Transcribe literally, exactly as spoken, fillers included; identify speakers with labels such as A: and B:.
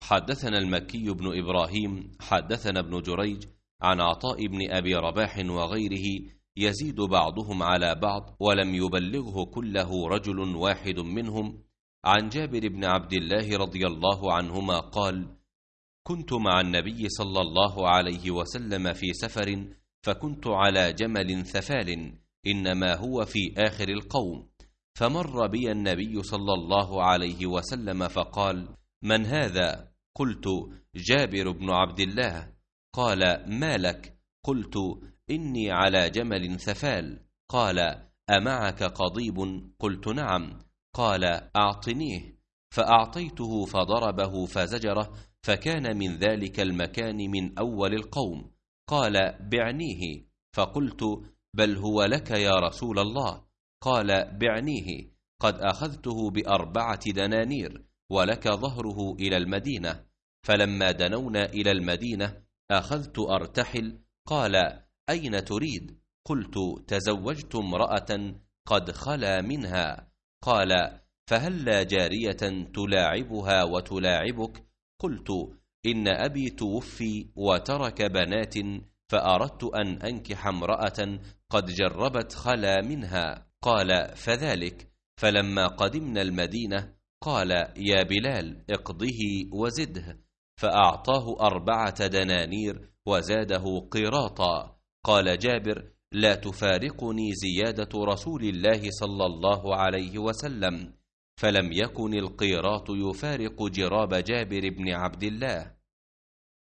A: حدثنا المكي بن إبراهيم حدثنا ابن جريج عن عطاء بن أبي رباح وغيره يزيد بعضهم على بعض ولم يبلغه كله رجل واحد منهم عن جابر بن عبد الله رضي الله عنهما قال: كنت مع النبي صلى الله عليه وسلم في سفر، فكنت على جمل ثفال إنما هو في آخر القوم، فمر بي النبي صلى الله عليه وسلم فقال: من هذا؟ قلت: جابر بن عبد الله. قال: ما لك؟ قلت: إني على جمل ثفال. قال: أمعك قضيب؟ قلت: نعم. قال: أعطنيه. فأعطيته فضربه فزجره، فكان من ذلك المكان من أول القوم. قال: بعنيه. فقلت: بل هو لك يا رسول الله. قال: بعنيه، قد أخذته بأربعة دنانير ولك ظهره إلى المدينة. فلما دنونا إلى المدينة أخذت أرتحل. قال: أين تريد؟ قلت: تزوجت امرأة قد خلا منها. قال: فهلا جارية تلاعبها وتلاعبك؟ قلت: إن أبي توفي وترك بنات، فأردت أن أنكح امرأة قد جربت خلا منها. قال: فذلك. فلما قدمنا المدينة قال: يا بلال اقضه وزده، فأعطاه أربعة دنانير وزاده قيراطا. قال جابر: لا تفارقني زيادة رسول الله صلى الله عليه وسلم. فلم يكن القيراط يفارق جراب جابر بن عبد الله.